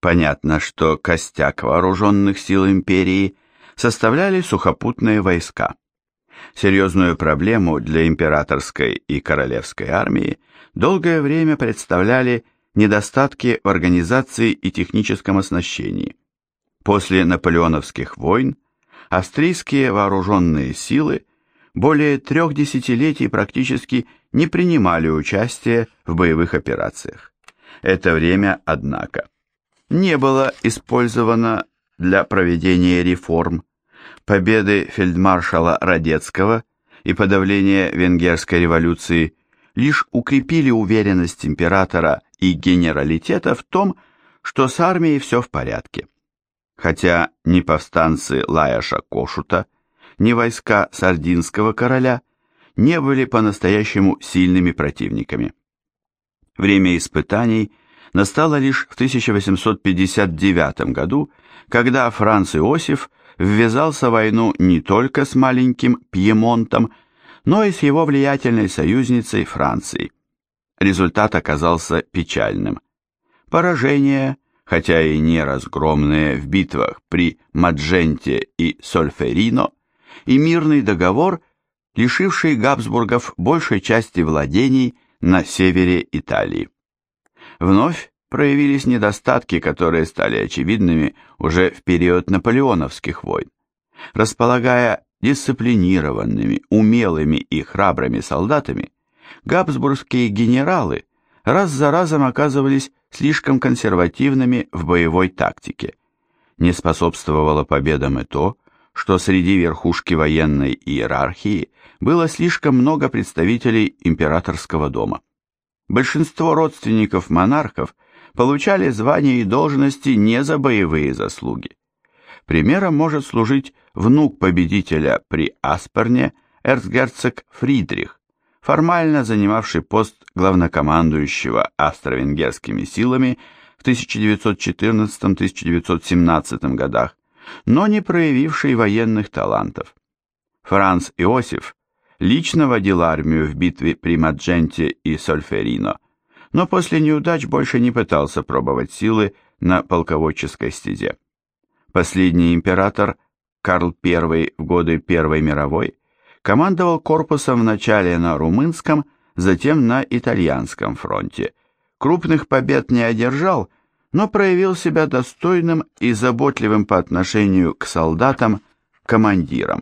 Понятно, что костяк вооруженных сил империи составляли сухопутные войска. Серьезную проблему для императорской и королевской армии долгое время представляли недостатки в организации и техническом оснащении. После наполеоновских войн австрийские вооруженные силы более 3 десятилетий практически не принимали участия в боевых операциях. Это время, однако, не было использовано для проведения реформ. Победы фельдмаршала Радецкого и подавление Венгерской революции лишь укрепили уверенность императора и генералитета в том, что с армией все в порядке. Хотя ни повстанцы Лаяша Кошута, ни войска Сардинского короля не были по-настоящему сильными противниками. Время испытаний настало лишь в 1859 году, когда Франц Иосиф ввязался в войну не только с маленьким Пьемонтом, но и с его влиятельной союзницей Францией. Результат оказался печальным. Поражения, хотя и не разгромные в битвах при Мадженте и Сольферино, и мирный договор, лишивший Габсбургов большей части владений на севере Италии. Вновь проявились недостатки, которые стали очевидными уже в период наполеоновских войн. Располагая дисциплинированными, умелыми и храбрыми солдатами, габсбургские генералы раз за разом оказывались слишком консервативными в боевой тактике. Не способствовало победам и то, что среди верхушки военной иерархии было слишком много представителей императорского дома. Большинство родственников монархов получали звания и должности не за боевые заслуги. Примером может служить внук победителя при Асперне, эрцгерцог Фридрих, формально занимавший пост главнокомандующего австро-венгерскими силами в 1914-1917 годах, но не проявивший военных талантов. Франц Иосиф лично водил армию в битве при Мадженте и Сольферино, но после неудач больше не пытался пробовать силы на полководческой стезе. Последний император, Карл I в годы Первой мировой, командовал корпусом вначале на румынском, затем на итальянском фронте. Крупных побед не одержал, но проявил себя достойным и заботливым по отношению к солдатам командиром.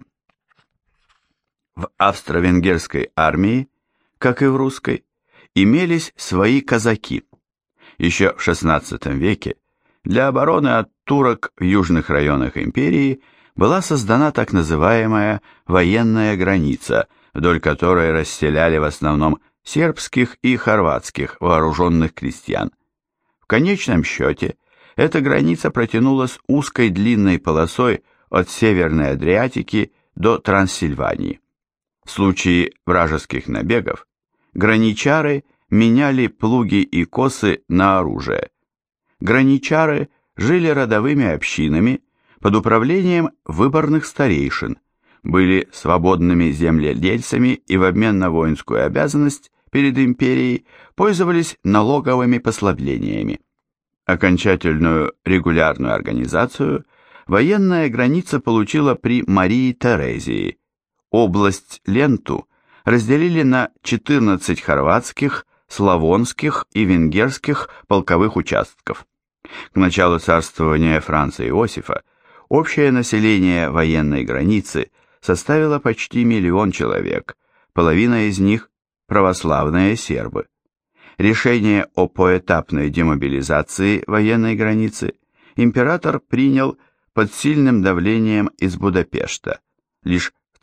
В австро-венгерской армии, как и в русской, имелись свои казаки. Еще в XVI веке для обороны от турок в южных районах империи была создана так называемая военная граница, вдоль которой расселяли в основном сербских и хорватских вооруженных крестьян. В конечном счете, эта граница протянулась узкой длинной полосой от Северной Адриатики до Трансильвании. В случае вражеских набегов граничары меняли плуги и косы на оружие. Граничары жили родовыми общинами под управлением выборных старейшин, были свободными земледельцами и в обмен на воинскую обязанность перед империей пользовались налоговыми послаблениями. Окончательную регулярную организацию военная граница получила при Марии Терезии. Область Ленту разделили на 14 хорватских, славонских и венгерских полковых участков. К началу царствования Франца Иосифа общее население военной границы составило почти 1 миллион человек, половина из них – православные сербы. Решение о поэтапной демобилизации военной границы император принял под сильным давлением из Будапешта лишь в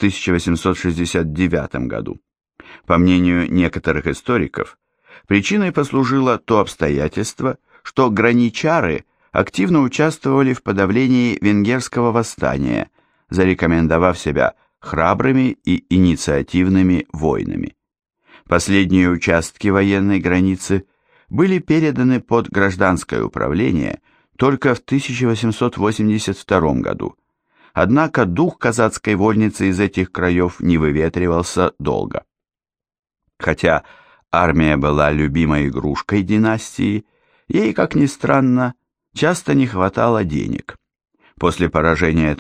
1869 году. По мнению некоторых историков, причиной послужило то обстоятельство, что граничары активно участвовали в подавлении венгерского восстания, зарекомендовав себя храбрыми и инициативными воинами. Последние участки военной границы были переданы под гражданское управление только в 1882 году, однако дух казацкой вольницы из этих краев не выветривался долго. Хотя армия была любимой игрушкой династии, ей, как ни странно, часто не хватало денег. После поражения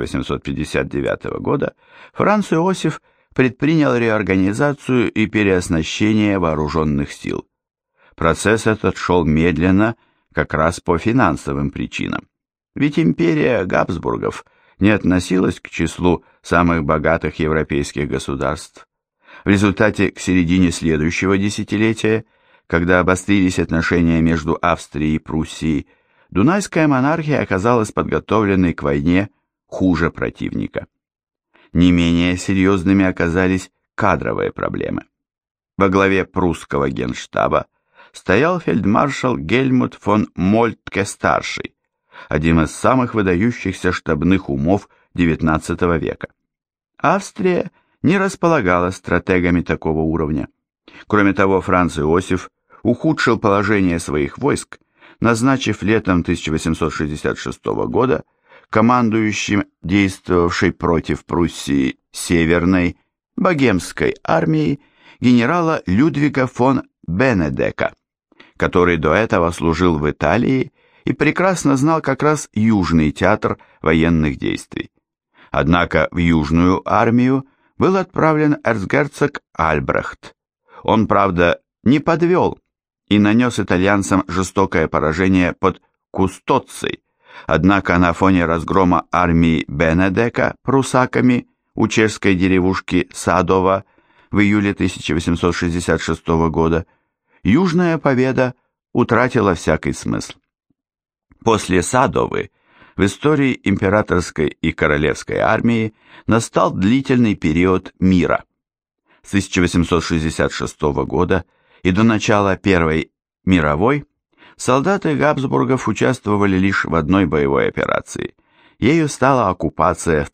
1859 года Франц Иосиф предпринял реорганизацию и переоснащение вооруженных сил. Процесс этот шел медленно, как раз по финансовым причинам. Ведь империя Габсбургов не относилась к числу самых богатых европейских государств. В результате к середине следующего десятилетия, когда обострились отношения между Австрией и Пруссией, Дунайская монархия оказалась подготовленной к войне хуже противника. Не менее серьезными оказались кадровые проблемы. Во главе прусского генштаба стоял фельдмаршал Гельмут фон Мольтке-старший, один из самых выдающихся штабных умов XIX века. Австрия не располагала стратегами такого уровня. Кроме того, Франц Иосиф ухудшил положение своих войск, назначив летом 1866 года командующим действовавшей против Пруссии Северной богемской армией генерала Людвига фон Бенедека, который до этого служил в Италии и прекрасно знал как раз Южный театр военных действий. Однако в Южную армию был отправлен эрцгерцог Альбрехт. Он, правда, не подвел и нанес итальянцам жестокое поражение под Кустоццей, однако на фоне разгрома армии Бенедека прусаками у чешской деревушки Садово в июле 1866 года Южная победа утратила всякий смысл. После Садовы в истории императорской и королевской армии настал длительный период мира. С 1866 года и до начала Первой мировой солдаты Габсбургов участвовали лишь в одной боевой операции. Ею стала оккупация в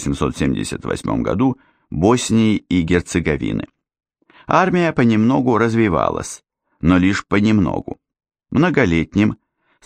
1878 году Боснии и Герцеговины. Армия понемногу развивалась, но лишь понемногу. Многолетним, с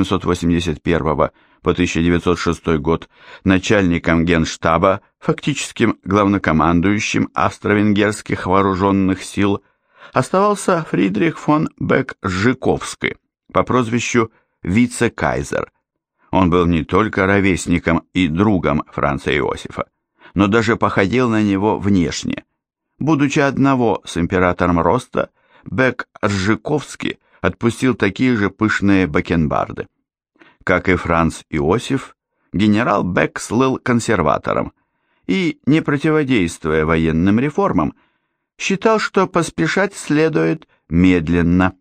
1881 по 1906 год, начальником генштаба, фактическим главнокомандующим австро-венгерских вооруженных сил, оставался Фридрих фон Бек-Жиковский по прозвищу вице-кайзер. Он был не только ровесником и другом Франца Иосифа, но даже походил на него внешне. Будучи одного с императором роста, Бек-Ржиковский отпустил такие же пышные бакенбарды. Как и Франц Иосиф, генерал Бек слыл консерватором и, не противодействуя военным реформам, считал, что поспешать следует медленно.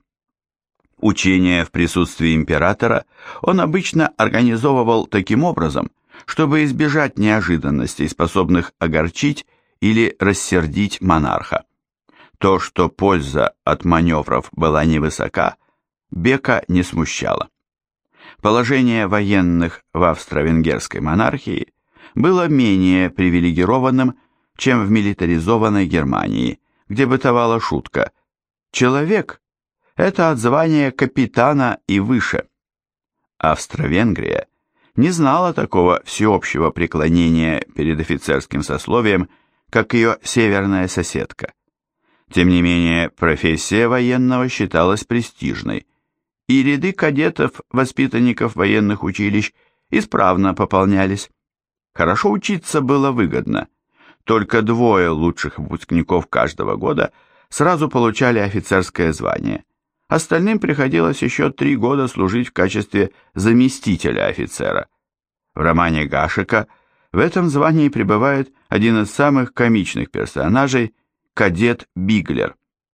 Учения в присутствии императора он обычно организовывал таким образом, чтобы избежать неожиданностей, способных огорчить или рассердить монарха. То, что польза от маневров была невысока, Бека не смущало. Положение военных в австро-венгерской монархии было менее привилегированным, чем в милитаризованной Германии, где бытовала шутка «человек – это от звания капитана и выше». Австро-Венгрия не знала такого всеобщего преклонения перед офицерским сословием, как ее северная соседка. Тем не менее, профессия военного считалась престижной, и ряды кадетов, воспитанников военных училищ, исправно пополнялись. Хорошо учиться было выгодно. Только 2 лучших выпускников каждого года сразу получали офицерское звание. Остальным приходилось еще 3 года служить в качестве заместителя офицера. В романе Гашека в этом звании пребывает один из самых комичных персонажей – кадет Биглер.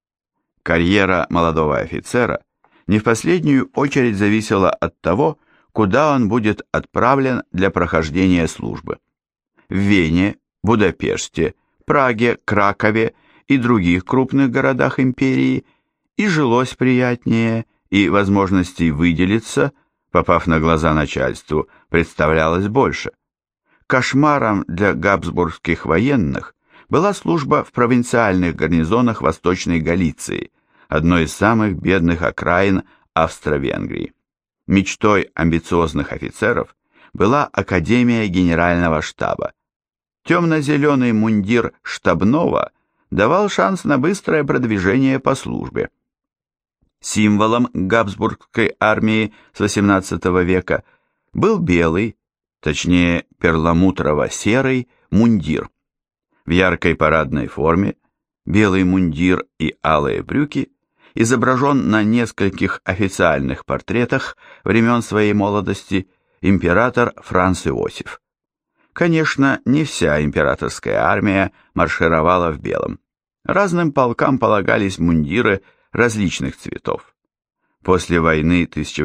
Карьера молодого офицера не в последнюю очередь зависела от того, куда он будет отправлен для прохождения службы. В Вене, Будапеште, Праге, Кракове и других крупных городах империи и жилось приятнее, и возможностей выделиться, попав на глаза начальству, представлялось больше. Кошмаром для габсбургских военных была служба в провинциальных гарнизонах Восточной Галиции, одной из самых бедных окраин Австро-Венгрии. Мечтой амбициозных офицеров была Академия Генерального штаба. Темно-зеленый мундир штабного давал шанс на быстрое продвижение по службе. Символом Габсбургской армии с XVIII века был белый, точнее перламутрово-серый мундир. В яркой парадной форме белый мундир и алые брюки изображен на нескольких официальных портретах времен своей молодости император Франц Иосиф. Конечно, не вся императорская армия маршировала в белом. Разным полкам полагались мундиры различных цветов. После войны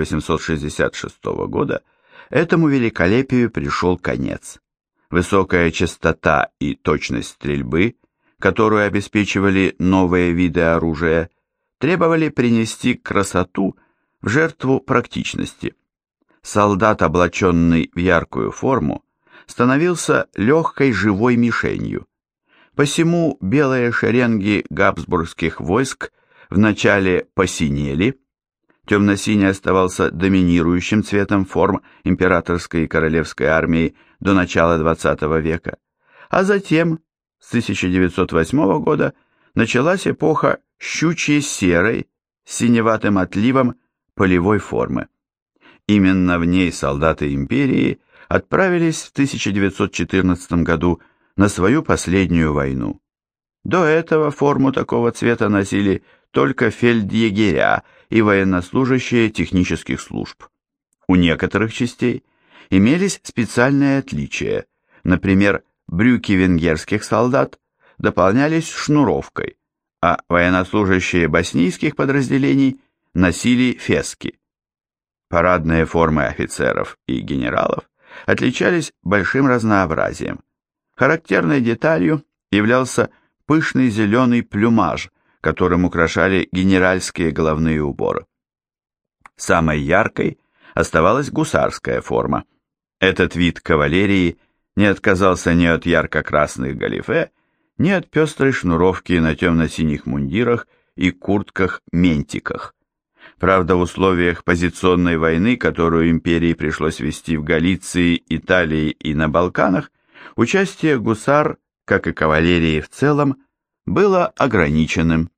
1866 года этому великолепию пришел конец. Высокая частота и точность стрельбы, которую обеспечивали новые виды оружия, требовали принести красоту в жертву практичности. Солдат, облаченный в яркую форму, становился легкой живой мишенью. Посему белые шеренги габсбургских войск вначале посинели, темно-синий оставался доминирующим цветом форм императорской и королевской армии до начала XX века, а затем, с 1908 года, началась эпоха щучьей серой с синеватым отливом полевой формы. Именно в ней солдаты империи отправились в 1914 году на свою последнюю войну. До этого форму такого цвета носили только фельдъегеря и военнослужащие технических служб. У некоторых частей имелись специальные отличия, например, брюки венгерских солдат дополнялись шнуровкой, а военнослужащие боснийских подразделений носили фески. Парадные формы офицеров и генералов отличались большим разнообразием. Характерной деталью являлся пышный зеленый плюмаж, которым украшали генеральские головные уборы. Самой яркой оставалась гусарская форма. Этот вид кавалерии не отказался ни от ярко-красных галифе, ни от пестрой шнуровки на темно-синих мундирах и куртках-ментиках. Правда, в условиях позиционной войны, которую империи пришлось вести в Галиции, Италии и на Балканах, участие гусар, как и кавалерии в целом, было ограниченным.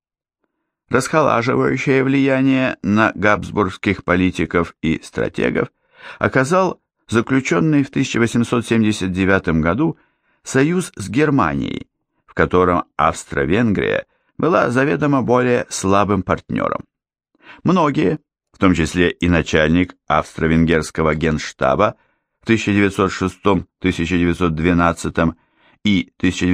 Расхолаживающее влияние на габсбургских политиков и стратегов оказал заключенный в 1879 году союз с Германией, в котором Австро-Венгрия была заведомо более слабым партнером. Многие, в том числе и начальник австро-венгерского генштаба в 1906, 1912 и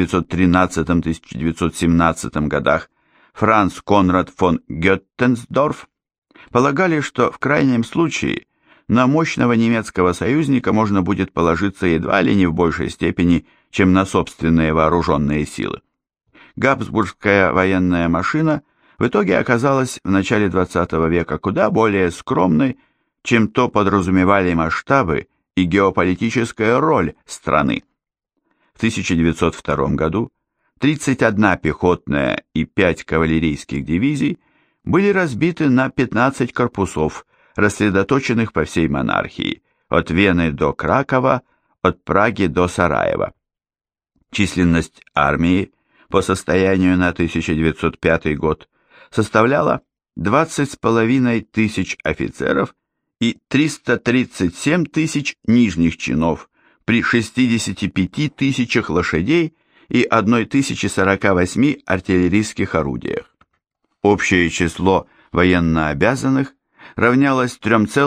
1913-1917 годах Франц Конрад фон Геттенсдорф, полагали, что в крайнем случае на мощного немецкого союзника можно будет положиться едва ли не в большей степени, чем на собственные вооруженные силы. Габсбургская военная машина в итоге оказалась в начале XX века куда более скромной, чем то подразумевали масштабы и геополитическая роль страны. В 1902 году 31 пехотная и 5 кавалерийских дивизий были разбиты на 15 корпусов, рассредоточенных по всей монархии, от Вены до Кракова, от Праги до Сараева. Численность армии по состоянию на 1905 год составляла 20,5 тысяч офицеров и 337 тысяч нижних чинов при 65 тысячах лошадей и 1048 артиллерийских орудиях. Общее число военнообязанных равнялось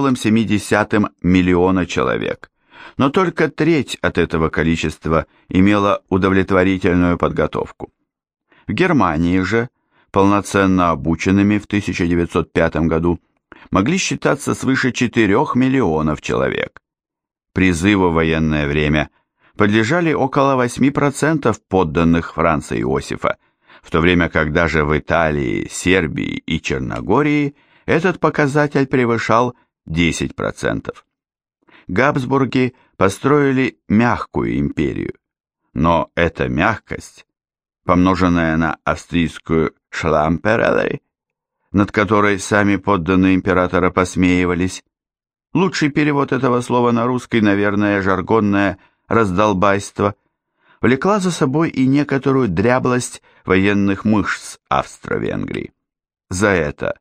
3,7 миллиона человек, но только треть от этого количества имела удовлетворительную подготовку. В Германии же полноценно обученными в 1905 году могли считаться свыше 4 миллионов человек. Призыву в военное время подлежали около 8% подданных Франца Иосифа, в то время как даже в Италии, Сербии и Черногории этот показатель превышал 10%. Габсбурги построили мягкую империю, но эта мягкость, помноженная на австрийскую «шламперелей», над которой сами подданные императора посмеивались, лучший перевод этого слова на русский, наверное, жаргонное «раздолбайство», влекла за собой и некоторую дряблость военных мышц Австро-Венгрии. За это,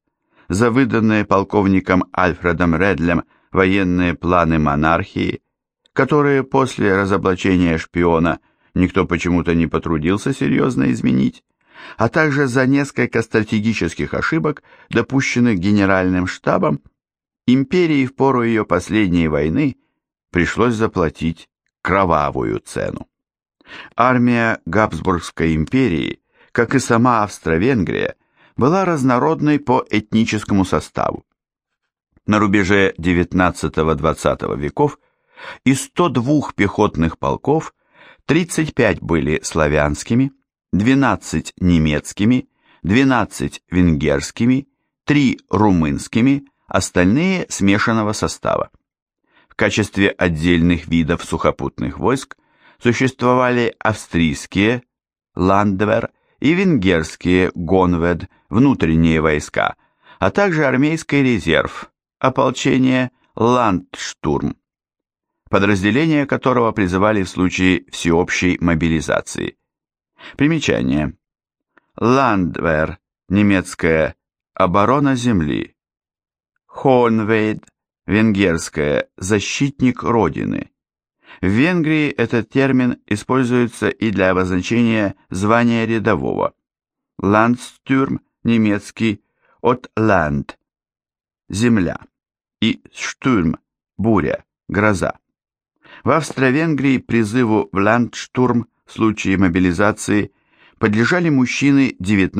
за выданные полковником Альфредом Редлем военные планы монархии, которые после разоблачения шпиона никто почему-то не потрудился серьезно изменить, а также за несколько стратегических ошибок, допущенных Генеральным штабом, империи в пору ее последней войны пришлось заплатить кровавую цену. Армия Габсбургской империи, как и сама Австро-Венгрия, была разнородной по этническому составу. На рубеже XIX-XX веков из 102 пехотных полков 35 были славянскими, 12 немецкими, 12 венгерскими, 3 румынскими, остальные смешанного состава. В качестве отдельных видов сухопутных войск существовали австрийские Ландвер и венгерские Гонвед, внутренние войска, а также армейский резерв, ополчение Ландштурм, подразделения которого призывали в случае всеобщей мобилизации. Примечание. Ландвер, немецкое «оборона земли», Хоhenwald, венгерское «защитник Родины». В Венгрии этот термин используется и для обозначения звания рядового. Landstürm, немецкий, от Land, земля, и Штурм, буря, гроза. В Австро-Венгрии призыву в Ландштурм в случае мобилизации подлежали мужчины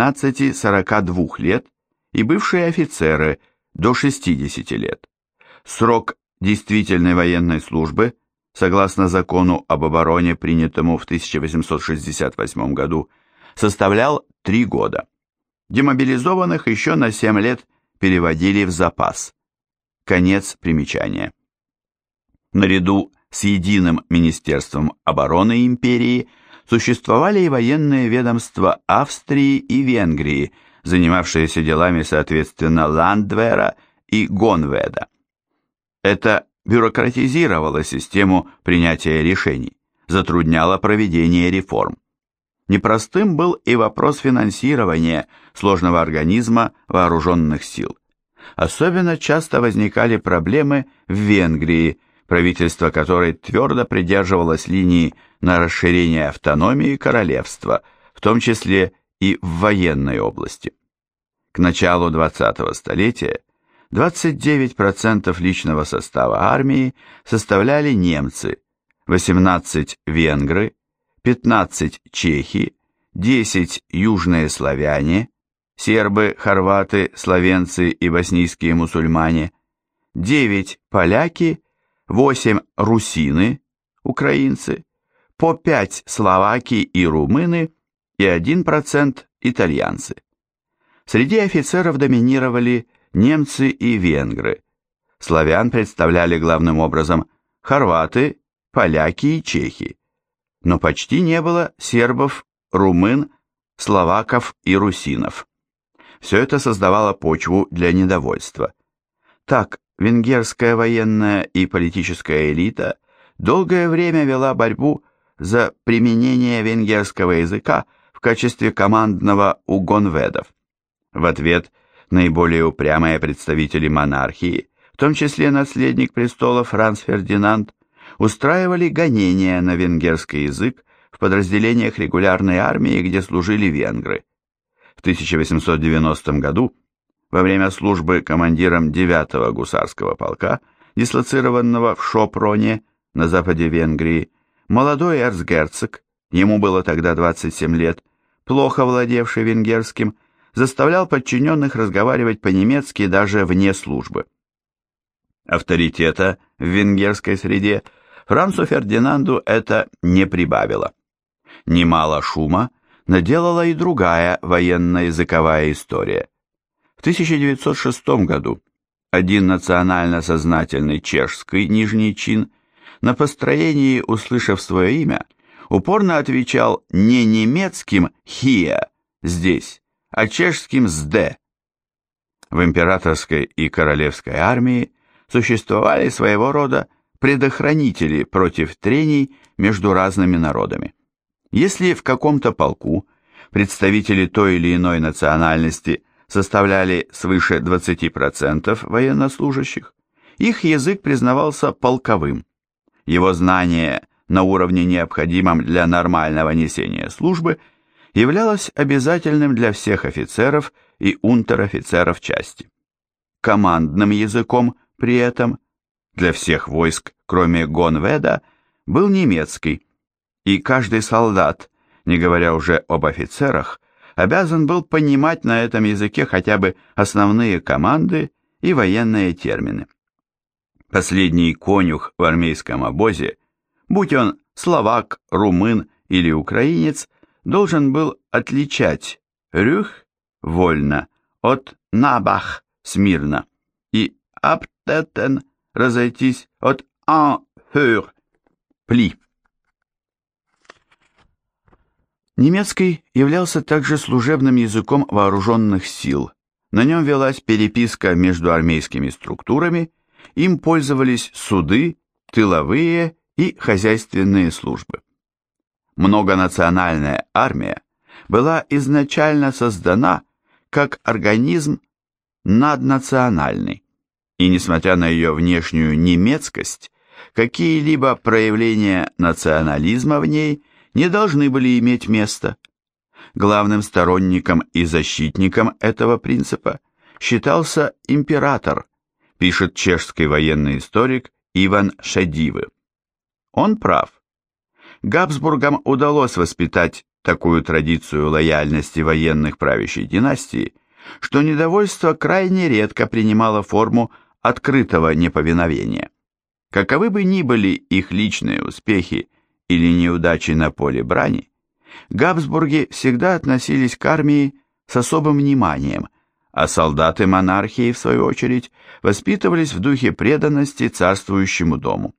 19-42 лет и бывшие офицеры до 60 лет. Срок действительной военной службы, согласно закону об обороне, принятому в 1868 году, составлял 3 года. Демобилизованных еще на 7 лет переводили в запас. Конец примечания. Наряду с единым Министерством обороны империи существовали и военные ведомства Австрии и Венгрии, занимавшиеся делами соответственно Ландвера и Гонведа. Это бюрократизировало систему принятия решений, затрудняло проведение реформ. Непростым был и вопрос финансирования сложного организма вооруженных сил. Особенно часто возникали проблемы в Венгрии, правительство которой твердо придерживалось линии на расширение автономии королевства, в том числе и в военной области. К началу 20-го столетия 29% личного состава армии составляли немцы, 18 венгры, 15 чехи, 10 южные славяне, сербы, хорваты, словенцы и боснийские мусульмане, 9 поляки, 8 русины, украинцы, по 5 словаки и румыны и 1% итальянцы. Среди офицеров доминировали немцы и венгры. Славян представляли главным образом хорваты, поляки и чехи. Но почти не было сербов, румын, словаков и русинов. Все это создавало почву для недовольства. Так, венгерская военная и политическая элита долгое время вела борьбу за применение венгерского языка в качестве командного у гонведов. В ответ наиболее упрямые представители монархии, в том числе наследник престола Франц Фердинанд, устраивали гонения на венгерский язык в подразделениях регулярной армии, где служили венгры. В 1890 году, во время службы командиром 9-го гусарского полка, дислоцированного в Шопроне на западе Венгрии, молодой эрцгерцог, ему было тогда 27 лет, плохо владевший венгерским, заставлял подчиненных разговаривать по-немецки даже вне службы. Авторитета в венгерской среде Францу Фердинанду это не прибавило. Немало шума наделала и другая военно-языковая история. В 1906 году один национально сознательный чешский нижний чин на построении, услышав свое имя, упорно отвечал не немецким «хия» здесь, а чешским «сде». В императорской и королевской армии существовали своего рода предохранители против трений между разными народами. Если в каком-то полку представители той или иной национальности составляли свыше 20% военнослужащих, их язык признавался полковым. Его знание на уровне, необходимом для нормального несения службы, являлось обязательным для всех офицеров и унтер-офицеров части. Командным языком при этом для всех войск, кроме Гонведа, был немецкий, и каждый солдат, не говоря уже об офицерах, обязан был понимать на этом языке хотя бы основные команды и военные термины. Последний конюх в армейском обозе, будь он словак, румын или украинец, должен был отличать рюх вольно от набах смирно и аптетен разойтись от en hör пли. Немецкий являлся также служебным языком вооруженных сил. На нем велась переписка между армейскими структурами, им пользовались суды, тыловые и хозяйственные службы. Многонациональная армия была изначально создана как организм наднациональный, и несмотря на ее внешнюю немецкость, какие-либо проявления национализма в ней не должны были иметь места. Главным сторонником и защитником этого принципа считался император, пишет чешский военный историк Иван Шедивы. Он прав. Габсбургам удалось воспитать такую традицию лояльности военных правящей династии, что недовольство крайне редко принимало форму открытого неповиновения. Каковы бы ни были их личные успехи или неудачи на поле брани, Габсбурги всегда относились к армии с особым вниманием, а солдаты монархии, в свою очередь, воспитывались в духе преданности царствующему дому.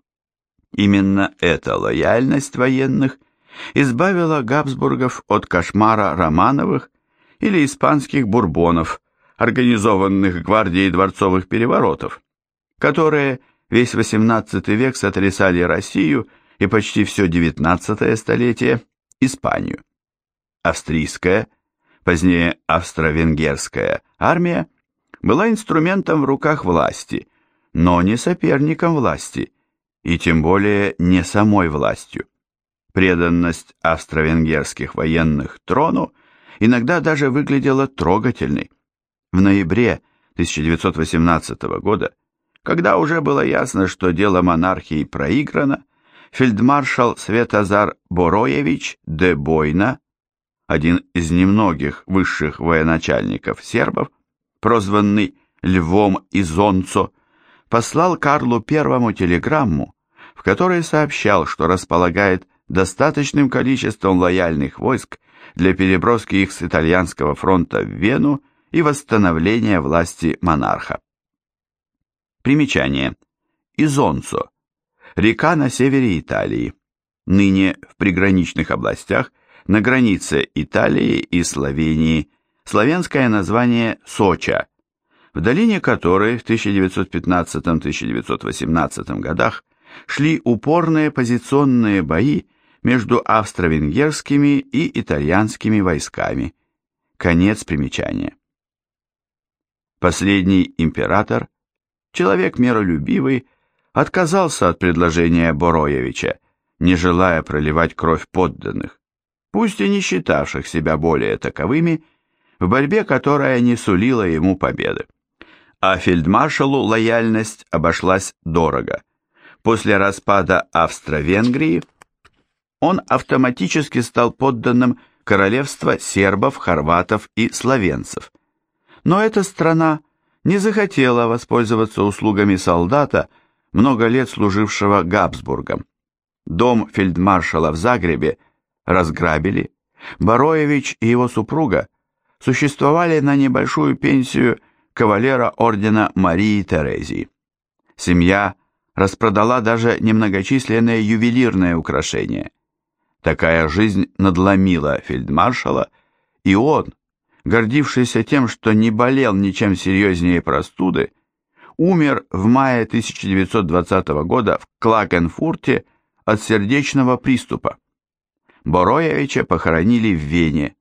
Именно эта лояльность военных избавила Габсбургов от кошмара Романовых или испанских бурбонов, организованных гвардией дворцовых переворотов, которые весь XVIII век сотрясали Россию и почти все XIX столетие Испанию. Австрийская, позднее австро-венгерская армия была инструментом в руках власти, но не соперником власти, и тем более не самой властью. Преданность австро-венгерских военных трону иногда даже выглядела трогательной. В ноябре 1918 года, когда уже было ясно, что дело монархии проиграно, фельдмаршал Светозар Бороевич де Бойна, один из немногих высших военачальников сербов, прозванный Львом Изонцо, послал Карлу I телеграмму, в которой сообщал, что располагает достаточным количеством лояльных войск для переброски их с итальянского фронта в Вену и восстановления власти монарха. Примечание. Изонцо. Река на севере Италии, ныне в приграничных областях, на границе Италии и Словении, славянское название Соча, в долине которой в 1915-1918 годах шли упорные позиционные бои между австро-венгерскими и итальянскими войсками. Конец примечания. Последний император, человек миролюбивый, отказался от предложения Бороевича, не желая проливать кровь подданных, пусть и не считавших себя более таковыми, в борьбе, которая не сулила ему победы. А фельдмаршалу лояльность обошлась дорого. После распада Австро-Венгрии он автоматически стал подданным королевства сербов, хорватов и словенцев. Но эта страна не захотела воспользоваться услугами солдата, много лет служившего Габсбургам. Дом фельдмаршала в Загребе разграбили, Бороевич и его супруга существовали на небольшую пенсию кавалера ордена Марии Терезии. Семья распродала даже немногочисленные ювелирные украшения. Такая жизнь надломила фельдмаршала, и он, гордившийся тем, что не болел ничем серьезнее простуды, умер в мае 1920 года в Клакенфурте от сердечного приступа. Бороевича похоронили в Вене,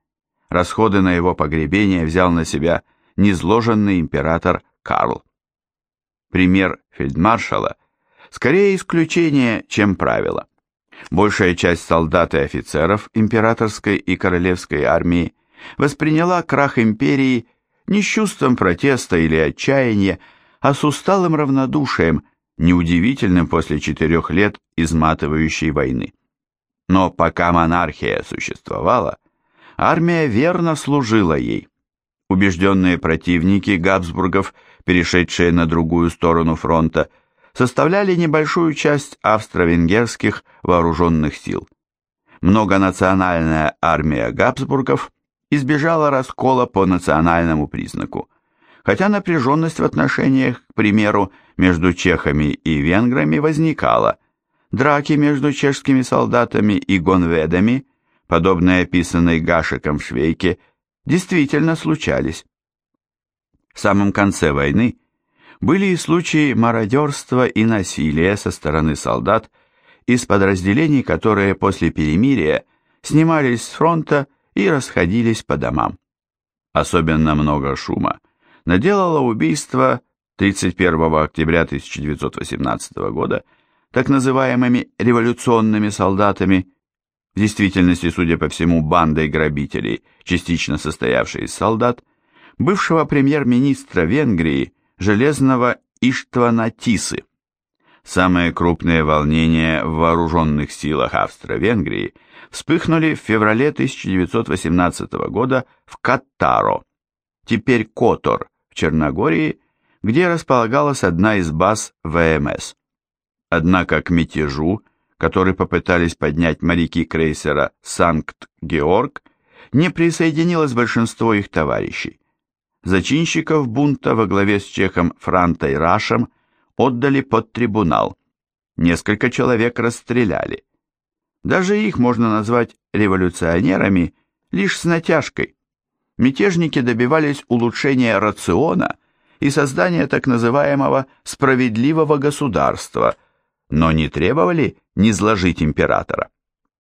Расходы на его погребение взял на себя низложенный император Карл. Пример фельдмаршала скорее исключение, чем правило. Большая часть солдат и офицеров императорской и королевской армии восприняла крах империи не с чувством протеста или отчаяния, а с усталым равнодушием, неудивительным после 4 лет изматывающей войны. Но пока монархия существовала, армия верно служила ей. Убежденные противники Габсбургов, перешедшие на другую сторону фронта, составляли небольшую часть австро-венгерских вооруженных сил. Многонациональная армия Габсбургов избежала раскола по национальному признаку, хотя напряженность в отношениях, к примеру, между чехами и венграми возникала, драки между чешскими солдатами и гонведами, подобные описанной Гашеком в Швейке, действительно случались. В самом конце войны были и случаи мародерства и насилия со стороны солдат из подразделений, которые после перемирия снимались с фронта и расходились по домам. Особенно много шума наделало убийство 31 октября 1918 года так называемыми революционными солдатами, в действительности, судя по всему, бандой грабителей, частично состоявшей из солдат, бывшего премьер-министра Венгрии Железного Иштвана Тисы. Самые крупные волнения в вооруженных силах Австро-Венгрии вспыхнули в феврале 1918 года в Каттаро, теперь Котор, в Черногории, где располагалась одна из баз ВМС. Однако к мятежу, который попытались поднять моряки крейсера «Санкт-Георг», не присоединилось большинство их товарищей. Зачинщиков бунта во главе с чехом Франтой Рашем отдали под трибунал. Несколько человек расстреляли. Даже их можно назвать революционерами лишь с натяжкой. Мятежники добивались улучшения рациона и создания так называемого «справедливого государства», но не требовали низложить императора.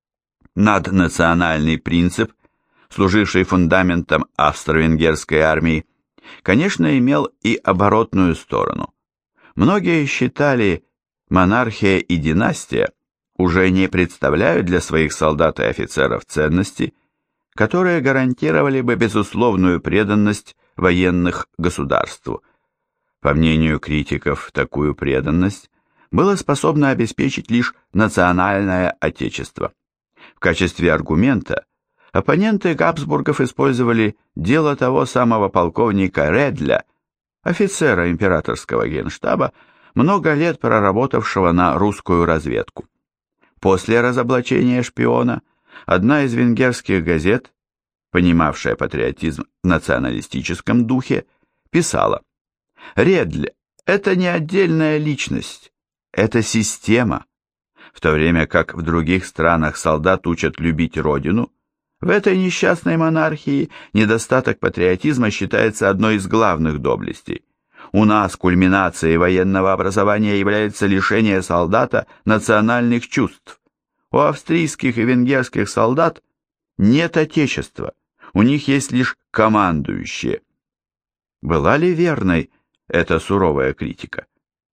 Наднациональный принцип, служивший фундаментом австро-венгерской армии, конечно, имел и оборотную сторону. Многие считали, монархия и династия уже не представляют для своих солдат и офицеров ценности, которые гарантировали бы безусловную преданность военных государству. По мнению критиков, такую преданность было способно обеспечить лишь национальное отечество. В качестве аргумента оппоненты Габсбургов использовали дело того самого полковника Редля, офицера императорского генштаба, много лет проработавшего на русскую разведку. После разоблачения шпиона одна из венгерских газет, понимавшая патриотизм в националистическом духе, писала: «Редль – это не отдельная личность, это система». В то время как в других странах солдат учат любить родину, в этой несчастной монархии недостаток патриотизма считается одной из главных доблестей. У нас кульминацией военного образования является лишение солдата национальных чувств. У австрийских и венгерских солдат нет отечества, у них есть лишь командующие. Была ли верной эта суровая критика?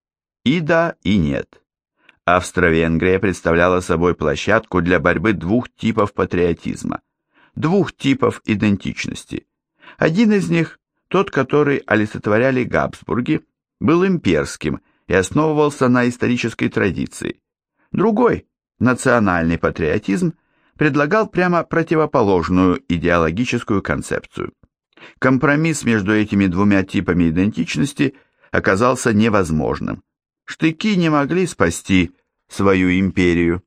И да, и нет. Австро-Венгрия представляла собой площадку для борьбы двух типов патриотизма, двух типов идентичности. Один из них, тот, который олицетворяли Габсбурги, был имперским и основывался на исторической традиции. Другой, национальный патриотизм, предлагал прямо противоположную идеологическую концепцию. Компромисс между этими двумя типами идентичности оказался невозможным. Штыки не могли спасти свою империю.